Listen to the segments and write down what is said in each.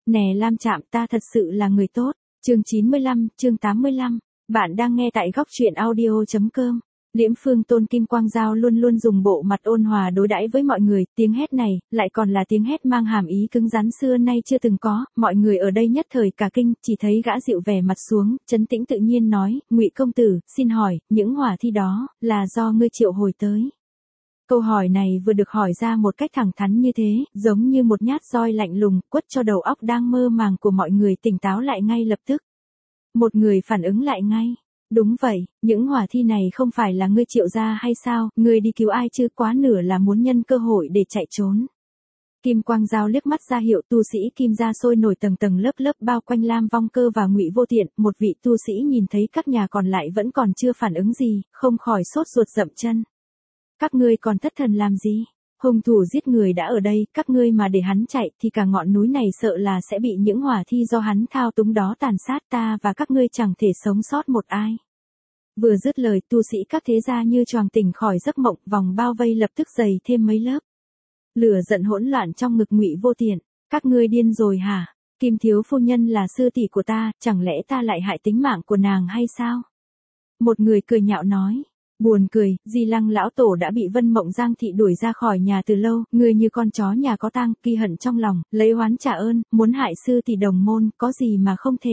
Nè Lam Trạm, ta thật sự là người tốt. Chương 95, chương 85. Bạn đang nghe tại góc truyện audio.com. Liễm Phương Tôn Kim Quang Dao luôn luôn dùng bộ mặt ôn hòa đối đãi với mọi người, tiếng hét này, lại còn là tiếng hét mang hàm ý cứng rắn xưa nay chưa từng có, mọi người ở đây nhất thời cả kinh, chỉ thấy gã dịu vẻ mặt xuống, trấn tĩnh tự nhiên nói, Ngụy công tử, xin hỏi, những hỏa thi đó, là do ngươi triệu hồi tới. Câu hỏi này vừa được hỏi ra một cách thẳng thắn như thế, giống như một nhát roi lạnh lùng, quất cho đầu óc đang mơ màng của mọi người tỉnh táo lại ngay lập tức. Một người phản ứng lại ngay. Đúng vậy, những hỏa thi này không phải là ngươi triệu ra hay sao, ngươi đi cứu ai chứ, quá nửa là muốn nhân cơ hội để chạy trốn. Kim Quang Dao liếc mắt ra hiệu tu sĩ Kim gia sôi nổi tầng tầng lớp lớp bao quanh Lam Vong Cơ và Ngụy Vô Tiện, một vị tu sĩ nhìn thấy các nhà còn lại vẫn còn chưa phản ứng gì, không khỏi sốt ruột dậm chân. Các ngươi còn thất thần làm gì? Hung thủ giết người đã ở đây, các ngươi mà để hắn chạy thì cả ngọn núi này sợ là sẽ bị những hỏa thi do hắn thao túng đó tàn sát, ta và các ngươi chẳng thể sống sót một ai. Vừa dứt lời, tu sĩ các thế gia như choàng tỉnh khỏi giấc mộng, vòng bao vây lập tức dày thêm mấy lớp. Lửa giận hỗn loạn trong ngực Ngụy Vô Tiện, các ngươi điên rồi hả? Kim thiếu phu nhân là sư tỷ của ta, chẳng lẽ ta lại hại tính mạng của nàng hay sao? Một người cười nhạo nói. Buồn cười, Di Lăng lão tổ đã bị Vân Mộng Giang thị đuổi ra khỏi nhà từ lâu, người như con chó nhà có tang, ghi hận trong lòng, lấy oán trả ơn, muốn hại sư tỷ đồng môn, có gì mà không thể.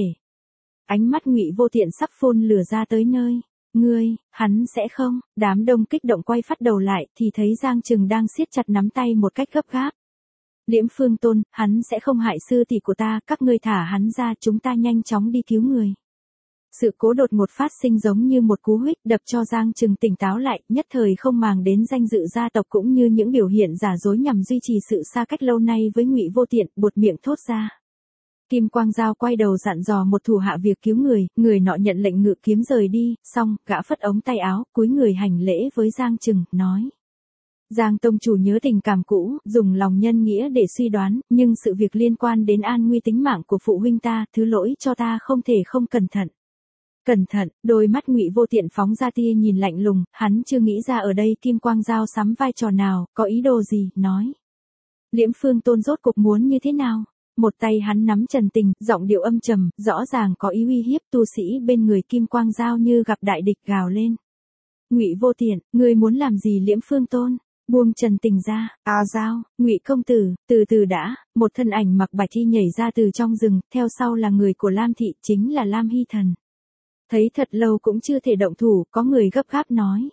Ánh mắt Ngụy Vô Tiện sắp phun lửa ra tới nơi. Ngươi, hắn sẽ không, đám đông kích động quay phát đầu lại, thì thấy Giang Trừng đang siết chặt nắm tay một cách gấp gáp. Liễm Phương Tôn, hắn sẽ không hại sư tỷ của ta, các ngươi thả hắn ra, chúng ta nhanh chóng đi cứu người. Sự cố đột ngột phát sinh giống như một cú huých đập cho Giang Trừng tỉnh táo lại, nhất thời không màng đến danh dự gia tộc cũng như những biểu hiện giả dối nhằm duy trì sự xa cách lâu nay với Ngụy Vô Tiện, buột miệng thốt ra. Kim Quang Dao quay đầu dặn dò một thủ hạ việc cứu người, người nọ nhận lệnh ngự kiếm rời đi, xong, gã phất ống tay áo, cúi người hành lễ với Giang Trừng, nói. Giang tông chủ nhớ tình cảm cũ, dùng lòng nhân nghĩa để suy đoán, nhưng sự việc liên quan đến an nguy tính mạng của phụ huynh ta, thứ lỗi cho ta không thể không cẩn thận. Cẩn thận, đôi mắt Ngụy Vô Tiện phóng ra tia nhìn lạnh lùng, hắn chưa nghĩ ra ở đây Kim Quang Dao sắm vai trò nào, có ý đồ gì, nói. Liễm Phương Tôn rốt cục muốn như thế nào? Một tay hắn nắm Trần Tình, giọng điệu âm trầm, rõ ràng có ý uy hiếp, tu sĩ bên người Kim Quang Dao như gặp đại địch gào lên. Ngụy Vô Tiện, ngươi muốn làm gì Liễm Phương Tôn? Buông Trần Tình ra, Dao, Ngụy công tử, từ từ đã, một thân ảnh mặc bạch y nhảy ra từ trong rừng, theo sau là người của Lam thị, chính là Lam Hy Thần. Thấy thật lâu cũng chưa thể động thủ, có người gấp gáp nói.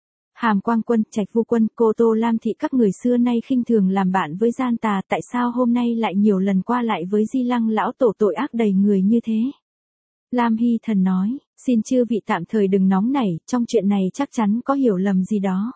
Hàm Quang Quân, Trạch Vu Quân, Cô Tô Lam thị các người xưa nay khinh thường làm bạn với gian tà, tại sao hôm nay lại nhiều lần qua lại với Di Lăng lão tổ tội ác đầy người như thế? Lam Hy Thần nói, xin chư vị tạm thời đừng nóng nảy, trong chuyện này chắc chắn có hiểu lầm gì đó.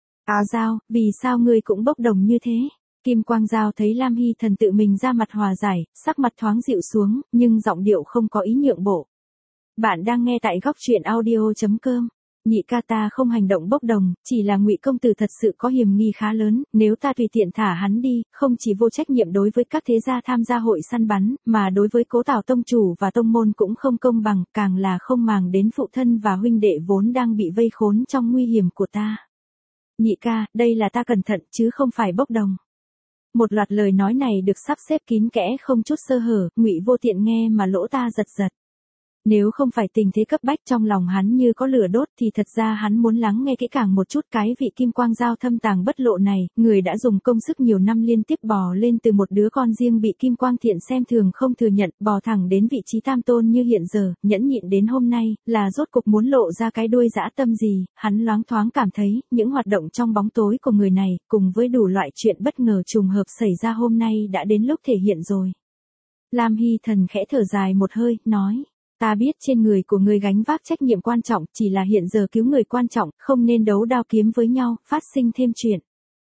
Dao, vì sao ngươi cũng bốc đồng như thế? Kim Quang Dao thấy Lam Hy Thần tự mình ra mặt hòa giải, sắc mặt thoáng dịu xuống, nhưng giọng điệu không có ý nhượng bộ. Bạn đang nghe tại góc truyện audio.com. Nhị ca, ta không hành động bốc đồng, chỉ là Ngụy công tử thật sự có hiểm nghi khá lớn, nếu ta tùy tiện thả hắn đi, không chỉ vô trách nhiệm đối với các thế gia tham gia hội săn bắn, mà đối với Cố Tào tông chủ và tông môn cũng không công bằng, càng là không màng đến phụ thân và huynh đệ vốn đang bị vây khốn trong nguy hiểm của ta. Nhị ca, đây là ta cẩn thận chứ không phải bốc đồng. Một loạt lời nói này được sắp xếp kín kẽ không chút sơ hở, Ngụy Vô Tiện nghe mà lỗ ta giật giật. Nếu không phải tình thế cấp bách trong lòng hắn như có lửa đốt thì thật ra hắn muốn lắng nghe kỹ càng một chút cái vị Kim Quang Dao thâm tàng bất lộ này, người đã dùng công sức nhiều năm liên tiếp bò lên từ một đứa con riêng bị Kim Quang Thiện xem thường không thừa nhận, bò thẳng đến vị trí tam tôn như hiện giờ, nhẫn nhịn đến hôm nay, là rốt cục muốn lộ ra cái đuôi dã tâm gì, hắn loáng thoáng cảm thấy, những hoạt động trong bóng tối của người này, cùng với đủ loại chuyện bất ngờ trùng hợp xảy ra hôm nay đã đến lúc thể hiện rồi. Lam Hy Thần khẽ thở dài một hơi, nói. Ta biết trên người của ngươi gánh vác trách nhiệm quan trọng, chỉ là hiện giờ cứu người quan trọng, không nên đấu đao kiếm với nhau, phát sinh thêm chuyện.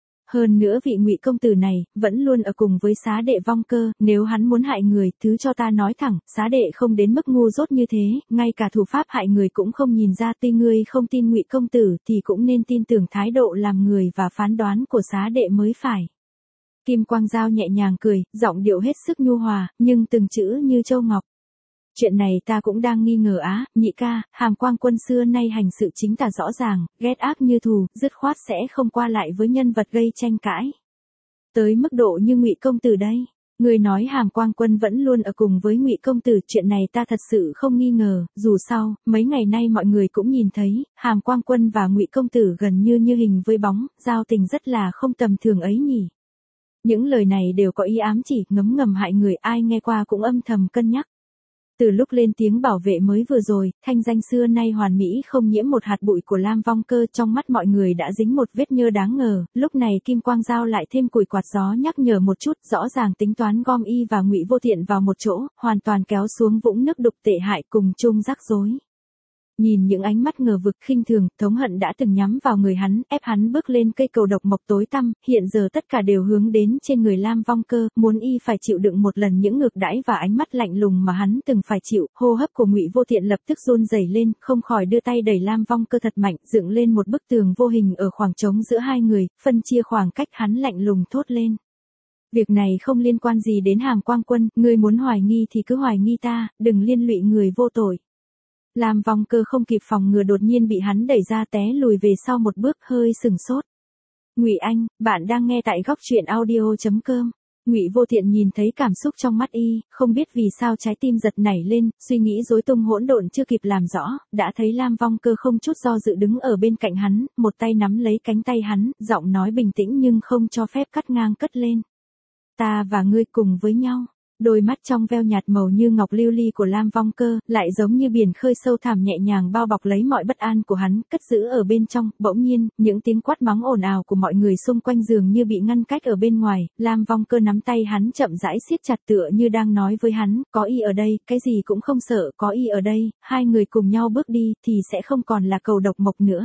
Hơn nữa vị Ngụy công tử này, vẫn luôn ở cùng với xá đệ Vong Cơ, nếu hắn muốn hại người, thứ cho ta nói thẳng, xá đệ không đến mức ngu dốt như thế, ngay cả thủ pháp hại người cũng không nhìn ra, tuy ngươi không tin Ngụy công tử, thì cũng nên tin tưởng thái độ làm người và phán đoán của xá đệ mới phải. Kim Quang Dao nhẹ nhàng cười, giọng điệu hết sức nhu hòa, nhưng từng chữ như châu ngọc. Chuyện này ta cũng đang nghi ngờ á, nhị ca, Hàm Quang Quân xưa nay hành sự chính tà rõ ràng, ghét ác như thù, dứt khoát sẽ không qua lại với nhân vật gây tranh cãi. Tới mức độ như Ngụy công tử đây. Ngươi nói Hàm Quang Quân vẫn luôn ở cùng với Ngụy công tử, chuyện này ta thật sự không nghi ngờ, dù sao, mấy ngày nay mọi người cũng nhìn thấy, Hàm Quang Quân và Ngụy công tử gần như hình với bóng, giao tình rất là không tầm thường ấy nhỉ. Những lời này đều có ý ám chỉ, ngấm ngầm hại người, ai nghe qua cũng âm thầm cân nhắc. Từ lúc lên tiếng bảo vệ mới vừa rồi, thanh danh xưa nay hoàn mỹ không nhiễm một hạt bụi của Lam Vong Cơ trong mắt mọi người đã dính một vết nhơ đáng ngờ, lúc này Kim Quang Dao lại thêm củi quạt gió nhắc nhở một chút, rõ ràng tính toán gom y và Ngụy Vô Tiện vào một chỗ, hoàn toàn kéo xuống vũng nước đục tệ hại cùng chung rắc rối. Nhìn những ánh mắt ngờ vực khinh thường, thống hận đã từng nhắm vào người hắn, ép hắn bước lên cây cầu độc mộc tối tăm, hiện giờ tất cả đều hướng đến trên người Lam Vong Cơ, muốn y phải chịu đựng một lần những ngược đãi và ánh mắt lạnh lùng mà hắn từng phải chịu. Hô hấp của Ngụy Vô Tiện lập tức run rẩy lên, không khỏi đưa tay đẩy Lam Vong Cơ thật mạnh, dựng lên một bức tường vô hình ở khoảng trống giữa hai người, phân chia khoảng cách. Hắn lạnh lùng thốt lên: việc này không liên quan gì đến Hàm Quang Quân, ngươi muốn hoài nghi thì cứ hoài nghi ta, đừng liên lụy người vô tội. Lam Vong Cơ không kịp phòng ngừa đột nhiên bị hắn đẩy ra, té lùi về sau một bước, hơi sừng sốt. Ngụy Anh, bạn đang nghe tại góc truyện audio.com. Ngụy Vô Tiện nhìn thấy cảm xúc trong mắt y, không biết vì sao trái tim giật nảy lên, suy nghĩ rối tung hỗn độn chưa kịp làm rõ, đã thấy Lam Vong Cơ không chút do dự đứng ở bên cạnh hắn, một tay nắm lấy cánh tay hắn, giọng nói bình tĩnh nhưng không cho phép cắt ngang cất lên. Ta và ngươi cùng với nhau. Đôi mắt trong veo nhạt màu như ngọc lưu ly của Lam Vong Cơ, lại giống như biển khơi sâu thẳm nhẹ nhàng bao bọc lấy mọi bất an của hắn, cất giữ ở bên trong. Bỗng nhiên, những tiếng quát mắng ồn ào của mọi người xung quanh dường như bị ngăn cách ở bên ngoài, Lam Vong Cơ nắm tay hắn chậm rãi siết chặt tựa như đang nói với hắn, có y ở đây, cái gì cũng không sợ, có y ở đây, hai người cùng nhau bước đi, thì sẽ không còn là cầu độc mộc nữa.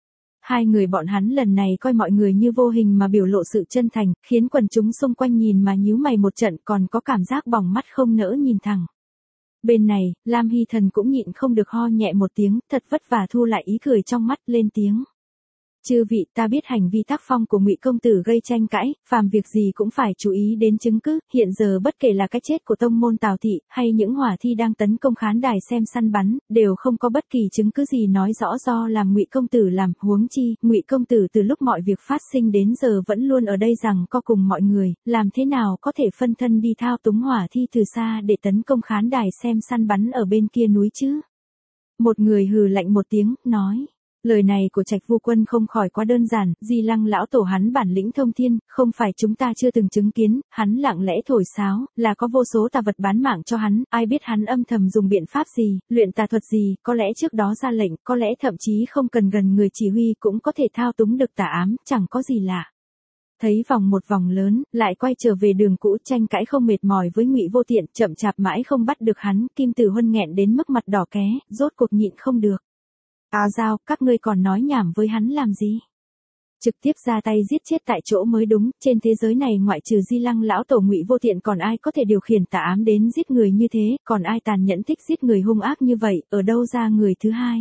Hai người bọn hắn lần này coi mọi người như vô hình mà biểu lộ sự chân thành, khiến quần chúng xung quanh nhìn mà nhíu mày một trận, còn có cảm giác bỏng mắt không nỡ nhìn thẳng. Bên này, Lam Hy Thần cũng nhịn không được ho nhẹ một tiếng, thật vất vả thu lại ý cười trong mắt, lên tiếng. Chư vị, ta biết hành vi tác phong của Ngụy công tử gây tranh cãi, phàm việc gì cũng phải chú ý đến chứng cứ, hiện giờ bất kể là cái chết của tông môn Tào thị, hay những hỏa thi đang tấn công khán đài xem săn bắn, đều không có bất kỳ chứng cứ gì nói rõ do làm Ngụy công tử làm, huống chi, Ngụy công tử từ lúc mọi việc phát sinh đến giờ vẫn luôn ở đây rằng co cùng mọi người, làm thế nào có thể phân thân đi thao túng hỏa thi từ xa để tấn công khán đài xem săn bắn ở bên kia núi chứ? Một người hừ lạnh một tiếng, nói. Lời này của Trạch Vu Quân không khỏi quá đơn giản, Di Lăng lão tổ hắn bản lĩnh thông thiên, không phải chúng ta chưa từng chứng kiến, hắn lặng lẽ thổi sáo, là có vô số tà vật bán mạng cho hắn, ai biết hắn âm thầm dùng biện pháp gì, luyện tà thuật gì, có lẽ trước đó ra lệnh, có lẽ thậm chí không cần gần người chỉ huy cũng có thể thao túng được tà ám, chẳng có gì lạ. Thấy vòng một vòng lớn, lại quay trở về đường cũ, tranh cãi không mệt mỏi với Ngụy Vô Tiện, chậm chạp mãi không bắt được hắn, Kim Tử Huân nghẹn đến mức mặt đỏ ké, rốt cuộc nhịn không được. Giao, các ngươi còn nói nhảm với hắn làm gì? Trực tiếp ra tay giết chết tại chỗ mới đúng, trên thế giới này ngoại trừ Di Lăng lão tổ Ngụy Vô Tiện còn ai có thể điều khiển tà ám đến giết người như thế, còn ai tàn nhẫn thích giết người hung ác như vậy, ở đâu ra người thứ hai?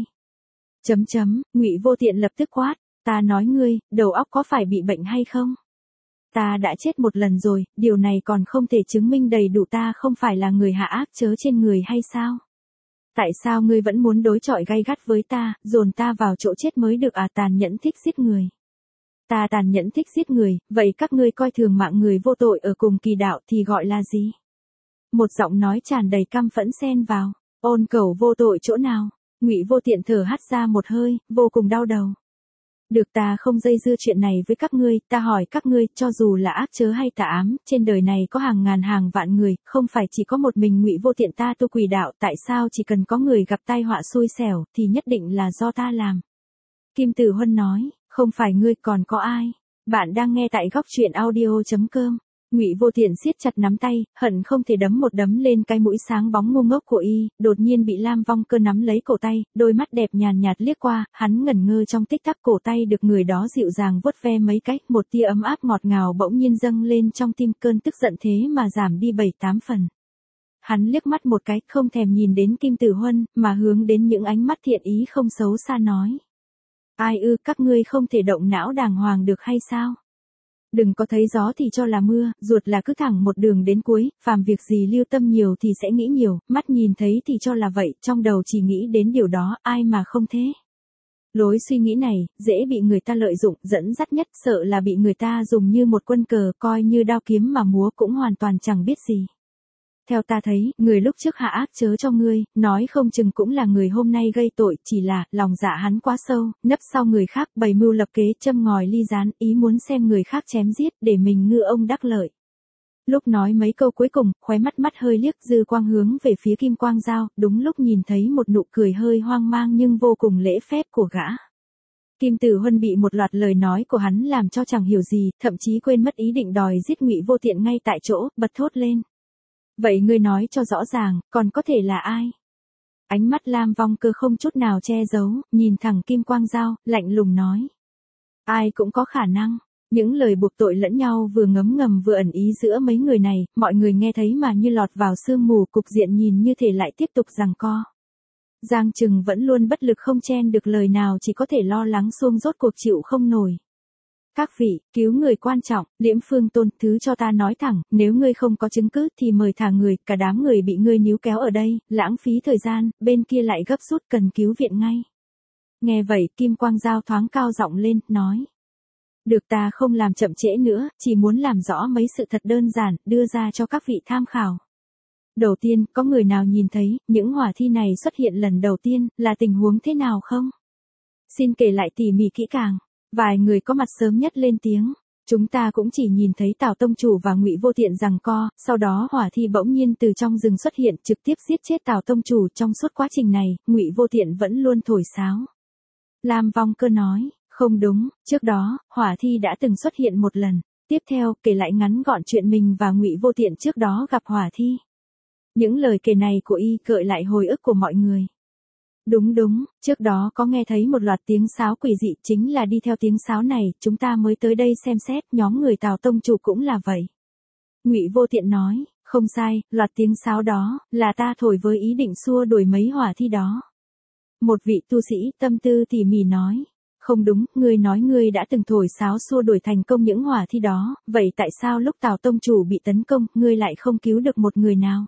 Ngụy Vô Tiện lập tức quát, ta nói ngươi, đầu óc có phải bị bệnh hay không? Ta đã chết một lần rồi, điều này còn không thể chứng minh đầy đủ ta không phải là người hạ ác chớ trên người hay sao? Tại sao ngươi vẫn muốn đối chọi gay gắt với ta, dồn ta vào chỗ chết mới được à? Tàn nhẫn thích giết người. Ta tàn nhẫn thích giết người, vậy các ngươi coi thường mạng người vô tội ở cùng kỳ đạo thì gọi là gì? Một giọng nói tràn đầy căm phẫn xen vào, ôn cầu vô tội chỗ nào? Ngụy Vô Tiện thở hắt ra một hơi, vô cùng đau đầu. Được, ta không dây dưa chuyện này với các ngươi, ta hỏi các ngươi, cho dù là ác chớ hay tà ám, trên đời này có hàng ngàn hàng vạn người, không phải chỉ có một mình Ngụy Vô Tiện ta tu quỷ đạo, tại sao chỉ cần có người gặp tai họa xui xẻo, thì nhất định là do ta làm? Kim Tử Huân nói, không phải ngươi còn có ai? Bạn đang nghe tại góc truyện audio.com. Ngụy Vô Tiện siết chặt nắm tay, hận không thể đấm một đấm lên cái mũi sáng bóng ngu ngốc của y, đột nhiên bị Lam Vong Cơ nắm lấy cổ tay, đôi mắt đẹp nhàn nhạt liếc qua, hắn ngẩn ngơ trong tích tắc, cổ tay được người đó dịu dàng vuốt ve mấy cách, một tia ấm áp ngọt ngào bỗng nhiên dâng lên trong tim, cơn tức giận thế mà giảm đi 7-8 phần. Hắn liếc mắt một cái, không thèm nhìn đến Kim Tử Huân, mà hướng đến những ánh mắt thiện ý không xấu xa nói. Ai ư, các ngươi không thể động não đàng hoàng được hay sao? Đừng có thấy gió thì cho là mưa, ruột là cứ thẳng một đường đến cuối, phàm việc gì lưu tâm nhiều thì sẽ nghĩ nhiều, mắt nhìn thấy thì cho là vậy, trong đầu chỉ nghĩ đến điều đó, ai mà không thế. Lối suy nghĩ này, dễ bị người ta lợi dụng, dẫn dắt nhất sợ là bị người ta dùng như một quân cờ, coi như đao kiếm mà múa cũng hoàn toàn chẳng biết gì. Theo ta thấy, người lúc trước hạ ác chớ cho ngươi, nói không chừng cũng là người hôm nay gây tội, chỉ là, lòng dạ hắn quá sâu, nấp sau người khác, bày mưu lập kế, châm ngòi ly gián, ý muốn xem người khác chém giết, để mình ngư ông đắc lợi. Lúc nói mấy câu cuối cùng, khóe mắt hơi liếc dư quang hướng về phía Kim Quang Dao, đúng lúc nhìn thấy một nụ cười hơi hoang mang nhưng vô cùng lễ phép của gã. Kim Tử Huân bị một loạt lời nói của hắn làm cho chẳng hiểu gì, thậm chí quên mất ý định đòi giết Ngụy Vô Tiện ngay tại chỗ, bật thốt lên. Vậy ngươi nói cho rõ ràng, còn có thể là ai? Ánh mắt Lam Vong Cơ không chút nào che giấu, nhìn thẳng Kim Quang Dao, lạnh lùng nói. Ai cũng có khả năng. Những lời buộc tội lẫn nhau vừa ngấm ngầm vừa ẩn ý giữa mấy người này, mọi người nghe thấy mà như lọt vào sương mù, cục diện nhìn như thể lại tiếp tục giằng co. Giang Trừng vẫn luôn bất lực không chen được lời nào, chỉ có thể lo lắng xuông rốt cuộc chịu không nổi. Các vị, cứu người quan trọng, Liễm Phương Tôn, thứ cho ta nói thẳng, nếu ngươi không có chứng cứ thì mời thả người, cả đám người bị ngươi níu kéo ở đây, lãng phí thời gian, bên kia lại gấp rút cần cứu viện ngay. Nghe vậy, Kim Quang Dao thoáng cao giọng lên, nói. Được, ta không làm chậm trễ nữa, chỉ muốn làm rõ mấy sự thật đơn giản, đưa ra cho các vị tham khảo. Đầu tiên, có người nào nhìn thấy, những hỏa thi này xuất hiện lần đầu tiên, là tình huống thế nào không? Xin kể lại tỉ mỉ kỹ càng. Vài người có mặt sớm nhất lên tiếng. Chúng ta cũng chỉ nhìn thấy Tào Tông Chủ và Ngụy Vô Tiện giằng co, sau đó hỏa thi bỗng nhiên từ trong rừng xuất hiện, trực tiếp giết chết Tào Tông Chủ. Trong suốt quá trình này, Ngụy Vô Tiện vẫn luôn thổi sáo. Lam Vong Cơ nói, không đúng, trước đó, hỏa thi đã từng xuất hiện một lần. Tiếp theo, kể lại ngắn gọn chuyện mình và Ngụy Vô Tiện trước đó gặp hỏa thi. Những lời kể này của y gợi lại hồi ức của mọi người. Đúng, trước đó có nghe thấy một loạt tiếng sáo quỷ dị, chính là đi theo tiếng sáo này, chúng ta mới tới đây xem xét, nhóm người Tào Tông Chủ cũng là vậy. Ngụy Vô Tiện nói, không sai, loạt tiếng sáo đó, là ta thổi với ý định xua đuổi mấy hỏa thi đó. Một vị tu sĩ tâm tư tỉ mỉ nói, không đúng, ngươi nói ngươi đã từng thổi sáo xua đuổi thành công những hỏa thi đó, vậy tại sao lúc Tào Tông Chủ bị tấn công, ngươi lại không cứu được một người nào?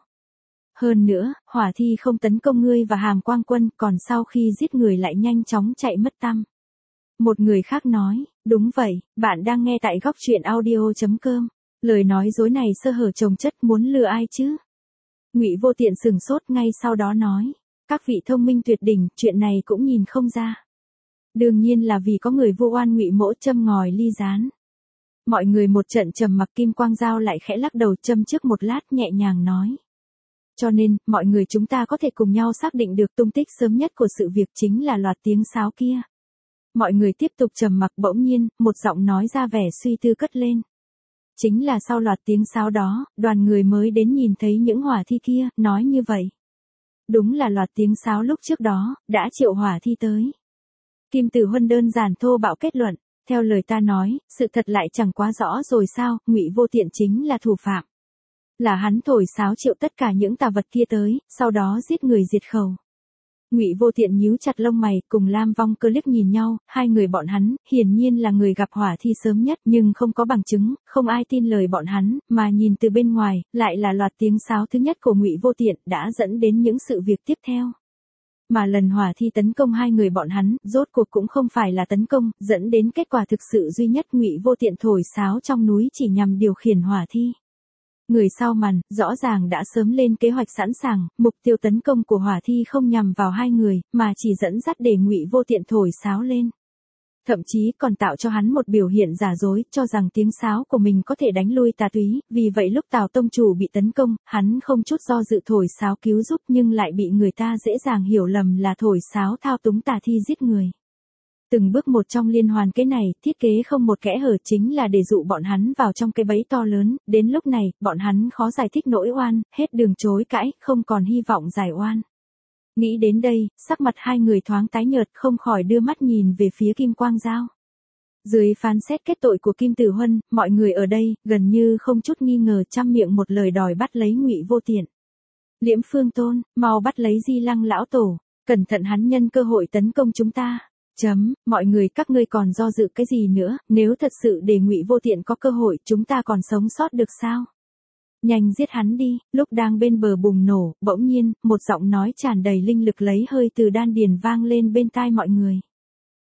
Hơn nữa, hỏa thi không tấn công ngươi và Hàm Quang Quân, còn sau khi giết người lại nhanh chóng chạy mất tăm. Một người khác nói, đúng vậy, bạn đang nghe tại góc truyện audio.com. Lời nói dối này sơ hở chồng chất, muốn lừa ai chứ? Ngụy Vô Tiện sừng sốt, ngay sau đó nói, các vị thông minh tuyệt đỉnh, chuyện này cũng nhìn không ra. Đương nhiên là vì có người vu oan Ngụy mỗ châm ngòi ly gián. Mọi người một trận trầm mặc. Kim Quang Dao lại khẽ lắc đầu châm trước một lát, nhẹ nhàng nói. Cho nên, mọi người chúng ta có thể cùng nhau xác định được tung tích sớm nhất của sự việc chính là loạt tiếng sáo kia. Mọi người tiếp tục trầm mặc, bỗng nhiên, một giọng nói ra vẻ suy tư cất lên. Chính là sau loạt tiếng sáo đó, đoàn người mới đến nhìn thấy những hỏa thi kia, nói như vậy. Đúng là loạt tiếng sáo lúc trước đó, đã triệu hỏa thi tới. Kim Tử Huân đơn giản thô bạo kết luận, theo lời ta nói, sự thật lại chẳng quá rõ rồi sao, Ngụy Vô Tiện chính là thủ phạm. Là hắn thổi sáo triệu tất cả những tà vật kia tới, sau đó giết người diệt khẩu. Ngụy Vô Tiện nhíu chặt lông mày, cùng Lam Vong Cơ liếc nhìn nhau, hai người bọn hắn, hiển nhiên là người gặp hỏa thi sớm nhất, nhưng không có bằng chứng, không ai tin lời bọn hắn, mà nhìn từ bên ngoài, lại là loạt tiếng sáo thứ nhất của Ngụy Vô Tiện, đã dẫn đến những sự việc tiếp theo. Mà lần hỏa thi tấn công hai người bọn hắn, rốt cuộc cũng không phải là tấn công, dẫn đến kết quả thực sự duy nhất, Ngụy Vô Tiện thổi sáo trong núi chỉ nhằm điều khiển hỏa thi. Người sau màn, rõ ràng đã sớm lên kế hoạch sẵn sàng, mục tiêu tấn công của hỏa thi không nhằm vào hai người, mà chỉ dẫn dắt để Ngụy Vô Tiện thổi sáo lên. Thậm chí còn tạo cho hắn một biểu hiện giả dối, cho rằng tiếng sáo của mình có thể đánh lui tà túy, vì vậy lúc Tào Tông Chủ bị tấn công, hắn không chút do dự thổi sáo cứu giúp nhưng lại bị người ta dễ dàng hiểu lầm là thổi sáo thao túng tà thi giết người. Từng bước một trong liên hoàn kế này, thiết kế không một kẽ hở, chính là để dụ bọn hắn vào trong cái bẫy to lớn, đến lúc này, bọn hắn khó giải thích nỗi oan, hết đường chối cãi, không còn hy vọng giải oan. Nghĩ đến đây, sắc mặt hai người thoáng tái nhợt, không khỏi đưa mắt nhìn về phía Kim Quang Dao. Dưới phán xét kết tội của Kim Tử Huân, mọi người ở đây, gần như không chút nghi ngờ trăm miệng một lời đòi bắt lấy Ngụy Vô Tiện. Liễm Phương Tôn, mau bắt lấy Di Lăng lão tổ, cẩn thận hắn nhân cơ hội tấn công chúng ta. Mọi người các ngươi còn do dự cái gì nữa, nếu thật sự để Ngụy Vô Tiện có cơ hội, chúng ta còn sống sót được sao? Nhanh giết hắn đi. Lúc đang bên bờ bùng nổ, bỗng nhiên, một giọng nói tràn đầy linh lực lấy hơi từ đan điền vang lên bên tai mọi người.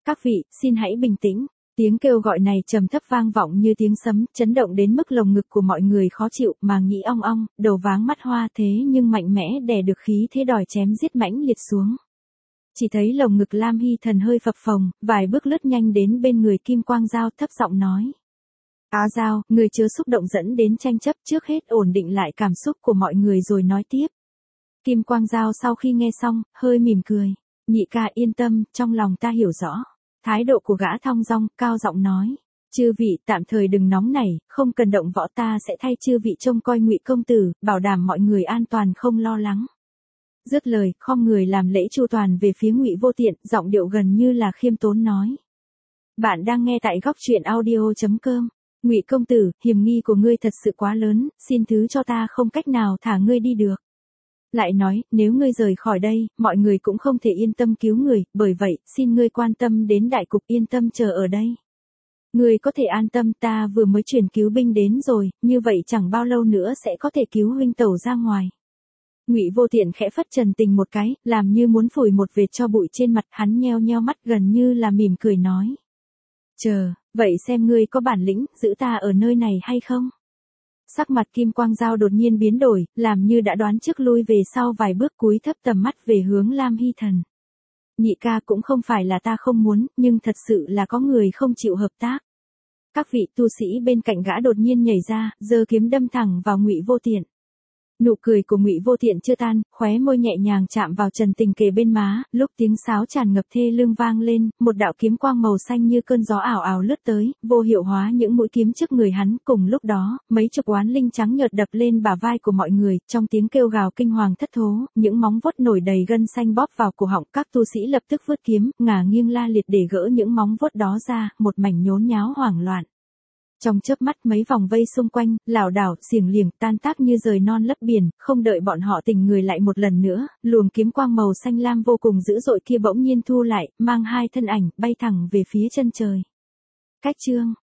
Các vị, xin hãy bình tĩnh. Tiếng kêu gọi này trầm thấp vang vọng như tiếng sấm, chấn động đến mức lồng ngực của mọi người khó chịu, màng nhĩ ong ong, đầu váng mắt hoa thế nhưng mạnh mẽ đè được khí thế đòi chém giết mãnh liệt xuống. Chỉ thấy lồng ngực Lam Hy Thần hơi phập phồng, vài bước lướt nhanh đến bên người Kim Quang Dao thấp giọng nói. Á Dao, người chớ xúc động dẫn đến tranh chấp, trước hết ổn định lại cảm xúc của mọi người rồi nói tiếp. Kim Quang Dao sau khi nghe xong, hơi mỉm cười. Nhị ca yên tâm, trong lòng ta hiểu rõ. Thái độ của gã thong dong, cao giọng nói. Chư vị tạm thời đừng nóng nảy, không cần động võ, ta sẽ thay chư vị trông coi Ngụy công tử, bảo đảm mọi người an toàn không lo lắng. Dứt lời, khom người làm lễ chu toàn về phía Ngụy Vô Tiện, giọng điệu gần như là khiêm tốn nói. Bạn đang nghe tại góc truyện audio.com. Ngụy công tử, hiểm nghi của ngươi thật sự quá lớn, xin thứ cho ta không cách nào thả ngươi đi được. Lại nói, nếu ngươi rời khỏi đây, mọi người cũng không thể yên tâm cứu người, bởi vậy, xin ngươi quan tâm đến đại cục, yên tâm chờ ở đây. Ngươi có thể an tâm, ta vừa mới chuyển cứu binh đến rồi, như vậy chẳng bao lâu nữa sẽ có thể cứu huynh tẩu ra ngoài. Ngụy Vô Tiện khẽ phất Trần Tình một cái, làm như muốn phủi một vệt cho bụi trên mặt, hắn nheo nheo mắt gần như là mỉm cười nói. Chờ, vậy xem ngươi có bản lĩnh, giữ ta ở nơi này hay không? Sắc mặt Kim Quang Dao đột nhiên biến đổi, làm như đã đoán trước lui về sau vài bước, cúi thấp tầm mắt về hướng Lam Hy Thần. Nhị ca, cũng không phải là ta không muốn, nhưng thật sự là có người không chịu hợp tác. Các vị tu sĩ bên cạnh gã đột nhiên nhảy ra, giơ kiếm đâm thẳng vào Ngụy Vô Tiện. Nụ cười của Ngụy Vô Tiện chưa tan, khóe môi nhẹ nhàng chạm vào Trần Tình kề bên má, lúc tiếng sáo tràn ngập thê lương vang lên, một đạo kiếm quang màu xanh như cơn gió ảo ảo lướt tới, vô hiệu hóa những mũi kiếm trước người hắn, cùng lúc đó, mấy chục oán linh trắng nhợt đập lên bả vai của mọi người, trong tiếng kêu gào kinh hoàng thất thố, những móng vuốt nổi đầy gân xanh bóp vào cổ họng, các tu sĩ lập tức vứt kiếm, ngả nghiêng la liệt để gỡ những móng vuốt đó ra, một mảnh nhốn nháo hoảng loạn. Trong chớp mắt mấy vòng vây xung quanh, lảo đảo, xiềng liềng, tan tác như rời non lấp biển, không đợi bọn họ tỉnh người lại một lần nữa, luồng kiếm quang màu xanh lam vô cùng dữ dội kia bỗng nhiên thu lại, mang hai thân ảnh, bay thẳng về phía chân trời. Cách chương